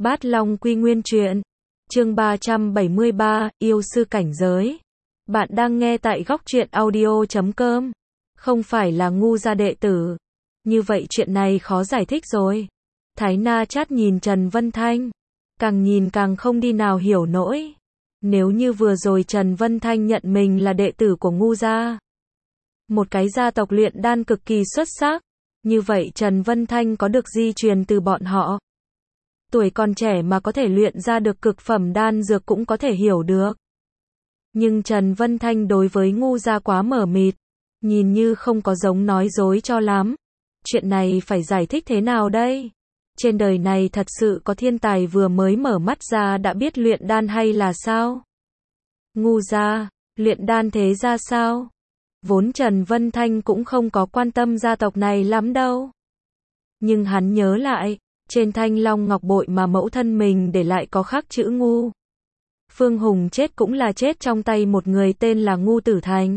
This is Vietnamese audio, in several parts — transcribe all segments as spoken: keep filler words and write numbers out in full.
Bát Long Quy Nguyên Truyện, chương ba trăm bảy mươi ba, yêu sư cảnh giới. Bạn đang nghe tại góc truyện audio chấm com. Không phải là ngu gia đệ tử. Như vậy chuyện này khó giải thích rồi. Thái Na chát nhìn Trần Vân Thanh. Càng nhìn càng không đi nào hiểu nổi. Nếu như vừa rồi Trần Vân Thanh nhận mình là đệ tử của ngu gia, một cái gia tộc luyện đan cực kỳ xuất sắc, như vậy Trần Vân Thanh có được di truyền từ bọn họ. Tuổi còn trẻ mà có thể luyện ra được cực phẩm đan dược cũng có thể hiểu được. Nhưng Trần Vân Thanh đối với ngu gia quá mờ mịt, nhìn như không có giống nói dối cho lắm. Chuyện này phải giải thích thế nào đây? Trên đời này thật sự có thiên tài vừa mới mở mắt ra đã biết luyện đan hay là sao? Ngu gia, luyện đan thế ra sao? Vốn Trần Vân Thanh cũng không có quan tâm gia tộc này lắm đâu. Nhưng hắn nhớ lại, trên thanh long ngọc bội mà mẫu thân mình để lại có khắc chữ ngu. Phương Hùng chết cũng là chết trong tay một người tên là Ngu Tử Thành.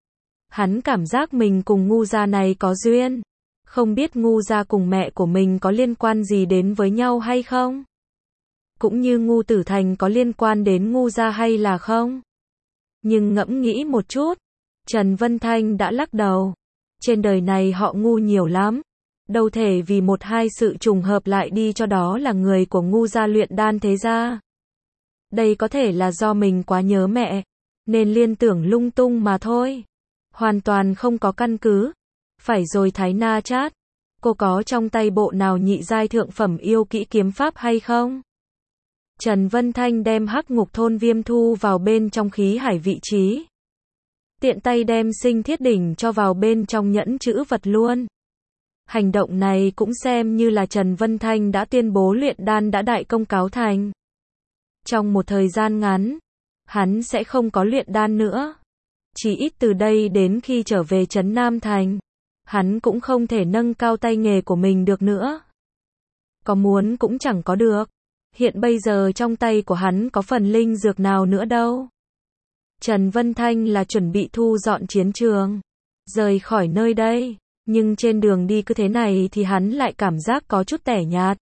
Hắn cảm giác mình cùng ngu gia này có duyên. Không biết ngu gia cùng mẹ của mình có liên quan gì đến với nhau hay không? Cũng như Ngu Tử Thành có liên quan đến ngu gia hay là không? Nhưng ngẫm nghĩ một chút, Trần Vân Thanh đã lắc đầu. Trên đời này họ ngu nhiều lắm. Đâu thể vì một hai sự trùng hợp lại đi cho đó là người của ngu gia luyện đan thế gia. Đây có thể là do mình quá nhớ mẹ, nên liên tưởng lung tung mà thôi. Hoàn toàn không có căn cứ. Phải rồi Thái Na chát, cô có trong tay bộ nào nhị giai thượng phẩm yêu kỹ kiếm pháp hay không? Trần Vân Thanh đem hắc ngục thôn viêm thu vào bên trong khí hải vị trí. Tiện tay đem sinh thiết đỉnh cho vào bên trong nhẫn chữ vật luôn. Hành động này cũng xem như là Trần Vân Thanh đã tuyên bố luyện đan đã đại công cáo thành. Trong một thời gian ngắn, hắn sẽ không có luyện đan nữa. Chỉ ít từ đây đến khi trở về Trấn Nam Thành, hắn cũng không thể nâng cao tay nghề của mình được nữa. Có muốn cũng chẳng có được. Hiện bây giờ trong tay của hắn có phần linh dược nào nữa đâu. Trần Vân Thanh là chuẩn bị thu dọn chiến trường, rời khỏi nơi đây. Nhưng trên đường đi cứ thế này thì hắn lại cảm giác có chút tẻ nhạt.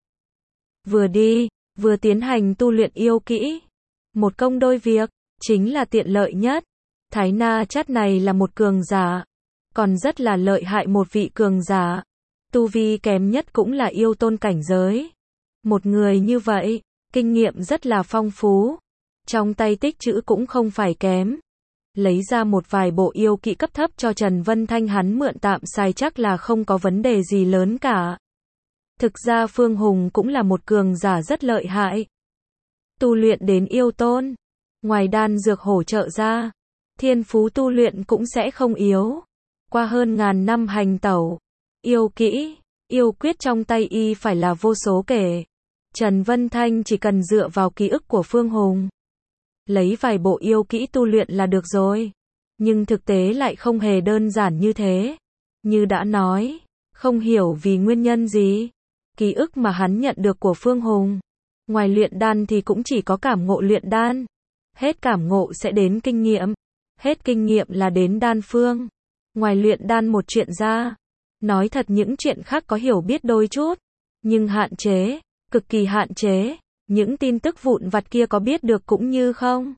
Vừa đi, vừa tiến hành tu luyện yêu kỹ. Một công đôi việc, chính là tiện lợi nhất. Thái Na chát này là một cường giả, còn rất là lợi hại một vị cường giả. Tu vi kém nhất cũng là yêu tôn cảnh giới. Một người như vậy, kinh nghiệm rất là phong phú. Trong tay tích trữ cũng không phải kém. Lấy ra một vài bộ yêu kỹ cấp thấp cho Trần Vân Thanh hắn mượn tạm xài chắc là không có vấn đề gì lớn cả. Thực ra Phương Hùng cũng là một cường giả rất lợi hại. Tu luyện đến yêu tôn, ngoài đan dược hỗ trợ ra, thiên phú tu luyện cũng sẽ không yếu. Qua hơn ngàn năm hành tẩu, yêu kỹ, yêu quyết trong tay y phải là vô số kể. Trần Vân Thanh chỉ cần dựa vào ký ức của Phương Hùng, lấy vài bộ yêu kỹ tu luyện là được rồi. Nhưng thực tế lại không hề đơn giản như thế. Như đã nói, không hiểu vì nguyên nhân gì, ký ức mà hắn nhận được của Phương Hùng, ngoài luyện đan thì cũng chỉ có cảm ngộ luyện đan. Hết cảm ngộ sẽ đến kinh nghiệm, hết kinh nghiệm là đến đan phương. Ngoài luyện đan một chuyện ra, nói thật những chuyện khác có hiểu biết đôi chút, nhưng hạn chế, cực kỳ hạn chế. Những tin tức vụn vặt kia có biết được cũng như không.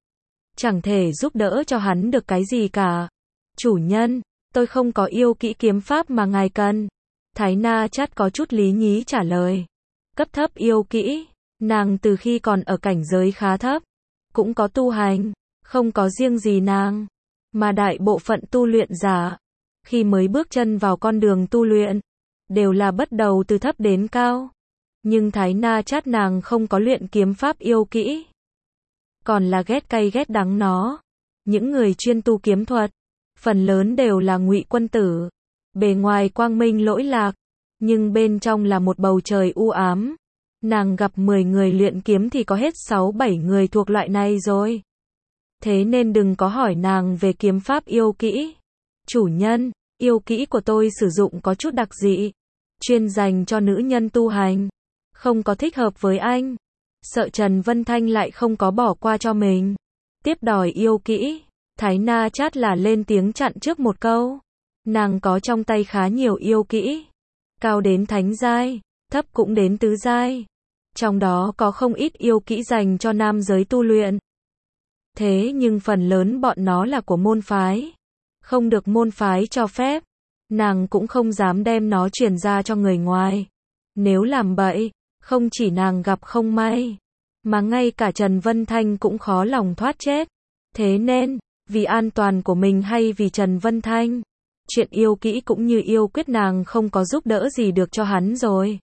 Chẳng thể giúp đỡ cho hắn được cái gì cả. Chủ nhân, tôi không có yêu kỹ kiếm pháp mà ngài cần. Thái Na chát có chút lý nhí trả lời. Cấp thấp yêu kỹ, nàng từ khi còn ở cảnh giới khá thấp, cũng có tu hành, không có riêng gì nàng. Mà đại bộ phận tu luyện giả, khi mới bước chân vào con đường tu luyện, đều là bắt đầu từ thấp đến cao. Nhưng Thái Na chát nàng không có luyện kiếm pháp yêu kỹ, còn là ghét cay ghét đắng nó. Những người chuyên tu kiếm thuật, phần lớn đều là ngụy quân tử, bề ngoài quang minh lỗi lạc, nhưng bên trong là một bầu trời u ám. Nàng gặp mười người luyện kiếm thì có hết sáu bảy người thuộc loại này rồi. Thế nên đừng có hỏi nàng về kiếm pháp yêu kỹ. Chủ nhân, yêu kỹ của tôi sử dụng có chút đặc dị, chuyên dành cho nữ nhân tu hành, không có thích hợp với anh. Sợ Trần Vân Thanh lại không có bỏ qua cho mình, tiếp đòi yêu kỹ. Thái Na chát là lên tiếng chặn trước một câu. Nàng có trong tay khá nhiều yêu kỹ, cao đến thánh giai, thấp cũng đến tứ giai. Trong đó có không ít yêu kỹ dành cho nam giới tu luyện. Thế nhưng phần lớn bọn nó là của môn phái. Không được môn phái cho phép. Nàng cũng không dám đem nó truyền ra cho người ngoài. Nếu làm bậy, không chỉ nàng gặp không may, mà ngay cả Trần Vân Thanh cũng khó lòng thoát chết. Thế nên, vì an toàn của mình hay vì Trần Vân Thanh, chuyện yêu kỹ cũng như yêu quyết nàng không có giúp đỡ gì được cho hắn rồi.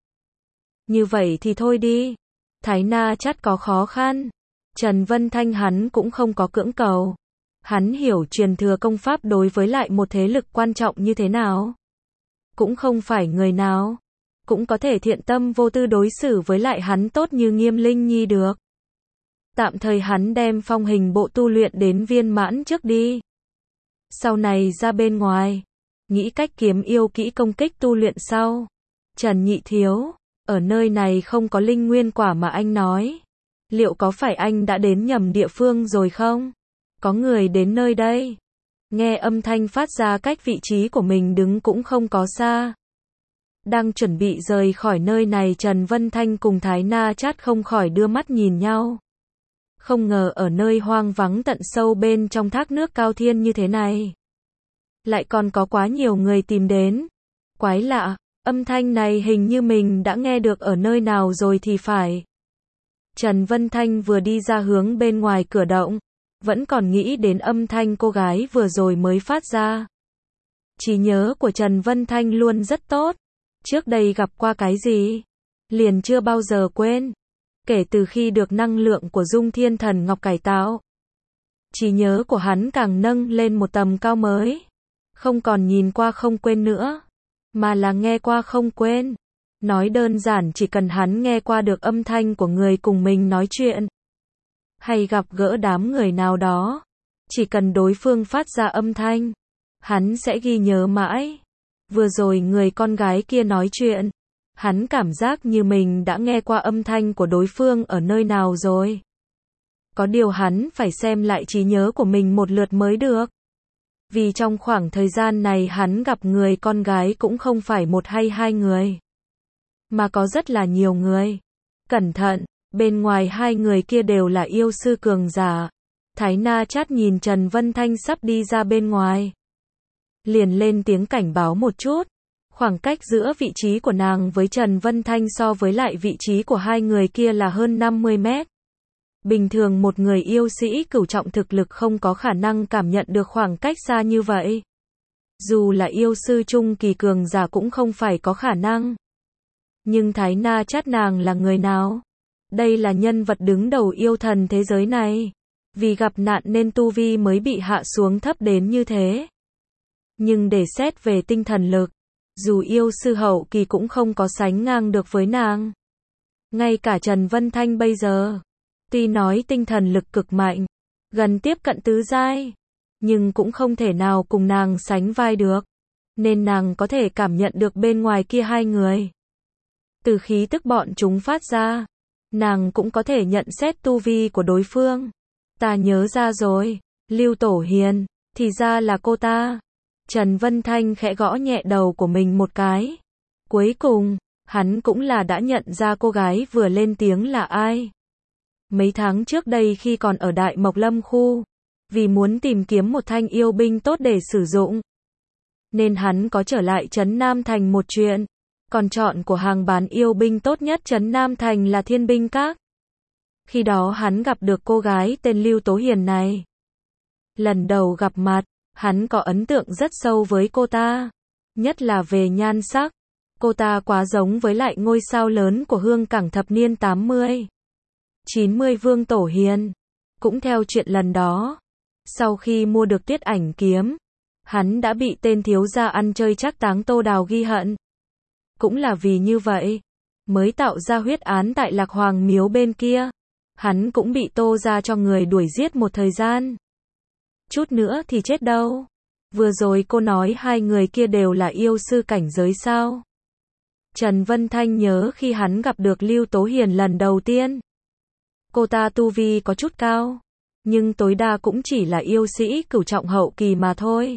Như vậy thì thôi đi. Thái Na chắc có khó khăn. Trần Vân Thanh hắn cũng không có cưỡng cầu. Hắn hiểu truyền thừa công pháp đối với lại một thế lực quan trọng như thế nào. Cũng không phải người nào cũng có thể thiện tâm vô tư đối xử với lại hắn tốt như Nghiêm Linh Nhi được. Tạm thời hắn đem phong hình bộ tu luyện đến viên mãn trước đi. Sau này ra bên ngoài, nghĩ cách kiếm yêu kỹ công kích tu luyện sau. Trần Nhị Thiếu, ở nơi này không có linh nguyên quả mà anh nói. Liệu có phải anh đã đến nhầm địa phương rồi không? Có người đến nơi đây. Nghe âm thanh phát ra cách vị trí của mình đứng cũng không có xa. Đang chuẩn bị rời khỏi nơi này, Trần Vân Thanh cùng Thái Na Chát không khỏi đưa mắt nhìn nhau. Không ngờ ở nơi hoang vắng tận sâu bên trong thác nước Cao Thiên như thế này, lại còn có quá nhiều người tìm đến. Quái lạ, âm thanh này hình như mình đã nghe được ở nơi nào rồi thì phải. Trần Vân Thanh vừa đi ra hướng bên ngoài cửa động, vẫn còn nghĩ đến âm thanh cô gái vừa rồi mới phát ra. Trí nhớ của Trần Vân Thanh luôn rất tốt. Trước đây gặp qua cái gì, liền chưa bao giờ quên. Kể từ khi được năng lượng của Dung Thiên Thần Ngọc cải tạo, trí nhớ của hắn càng nâng lên một tầm cao mới. Không còn nhìn qua không quên nữa, mà là nghe qua không quên. Nói đơn giản chỉ cần hắn nghe qua được âm thanh của người cùng mình nói chuyện, hay gặp gỡ đám người nào đó, chỉ cần đối phương phát ra âm thanh, hắn sẽ ghi nhớ mãi. Vừa rồi người con gái kia nói chuyện, hắn cảm giác như mình đã nghe qua âm thanh của đối phương ở nơi nào rồi. Có điều hắn phải xem lại trí nhớ của mình một lượt mới được. Vì trong khoảng thời gian này hắn gặp người con gái cũng không phải một hay hai người, mà có rất là nhiều người. Cẩn thận, bên ngoài hai người kia đều là yêu sư cường giả. Thái Na Chát nhìn Trần Vân Thanh sắp đi ra bên ngoài, liền lên tiếng cảnh báo một chút. Khoảng cách giữa vị trí của nàng với Trần Vân Thanh so với lại vị trí của hai người kia là hơn năm mươi mét. Bình thường một người yêu sĩ cửu trọng thực lực không có khả năng cảm nhận được khoảng cách xa như vậy. Dù là yêu sư trung kỳ cường giả cũng không phải có khả năng. Nhưng Thái Na Chát nàng là người nào? Đây là nhân vật đứng đầu yêu thần thế giới này. Vì gặp nạn nên tu vi mới bị hạ xuống thấp đến như thế. Nhưng để xét về tinh thần lực, dù yêu sư hậu kỳ cũng không có sánh ngang được với nàng. Ngay cả Trần Vân Thanh bây giờ, tuy nói tinh thần lực cực mạnh, gần tiếp cận tứ giai, nhưng cũng không thể nào cùng nàng sánh vai được. Nên nàng có thể cảm nhận được bên ngoài kia hai người. Từ khí tức bọn chúng phát ra, nàng cũng có thể nhận xét tu vi của đối phương. Ta nhớ ra rồi, Lưu Tổ Hiền, thì ra là cô ta. Trần Vân Thanh khẽ gõ nhẹ đầu của mình một cái. Cuối cùng, hắn cũng là đã nhận ra cô gái vừa lên tiếng là ai. Mấy tháng trước đây khi còn ở Đại Mộc Lâm khu, vì muốn tìm kiếm một thanh yêu binh tốt để sử dụng, nên hắn có trở lại Trấn Nam Thành một chuyện. Còn chọn của hàng bán yêu binh tốt nhất Trấn Nam Thành là Thiên Binh Các. Khi đó hắn gặp được cô gái tên Lưu Tố Hiền này. Lần đầu gặp mặt, hắn có ấn tượng rất sâu với cô ta. Nhất là về nhan sắc. Cô ta quá giống với lại ngôi sao lớn của Hương Cảng thập niên tám mươi, chín mươi Vương Tổ Hiền. Cũng theo chuyện lần đó, sau khi mua được Tuyết Ảnh kiếm, hắn đã bị tên thiếu gia ăn chơi trác táng Tô Đào ghi hận. Cũng là vì như vậy, mới tạo ra huyết án tại Lạc Hoàng miếu bên kia. Hắn cũng bị Tô gia cho người đuổi giết một thời gian. Chút nữa thì chết đâu. Vừa rồi cô nói hai người kia đều là yêu sư cảnh giới sao? Trần Vân Thanh nhớ khi hắn gặp được Lưu Tố Hiền lần đầu tiên. Cô ta tu vi có chút cao, nhưng tối đa cũng chỉ là yêu sĩ cửu trọng hậu kỳ mà thôi.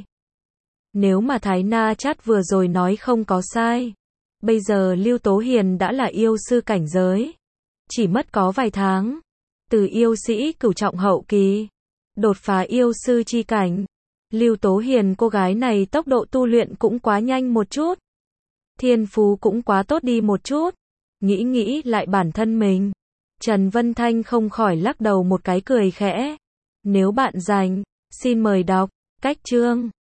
Nếu mà Thái Na Chát vừa rồi nói không có sai, bây giờ Lưu Tố Hiền đã là yêu sư cảnh giới. chỉ mất có vài tháng. Từ yêu sĩ cửu trọng hậu kỳ, đột phá yêu sư chi cảnh. Lưu Tố Hiền cô gái này tốc độ tu luyện cũng quá nhanh một chút. Thiên phú cũng quá tốt đi một chút. Nghĩ nghĩ lại bản thân mình. Trần Vân Thanh không khỏi lắc đầu một cái cười khẽ. Nếu bạn rảnh, xin mời đọc. Cách chương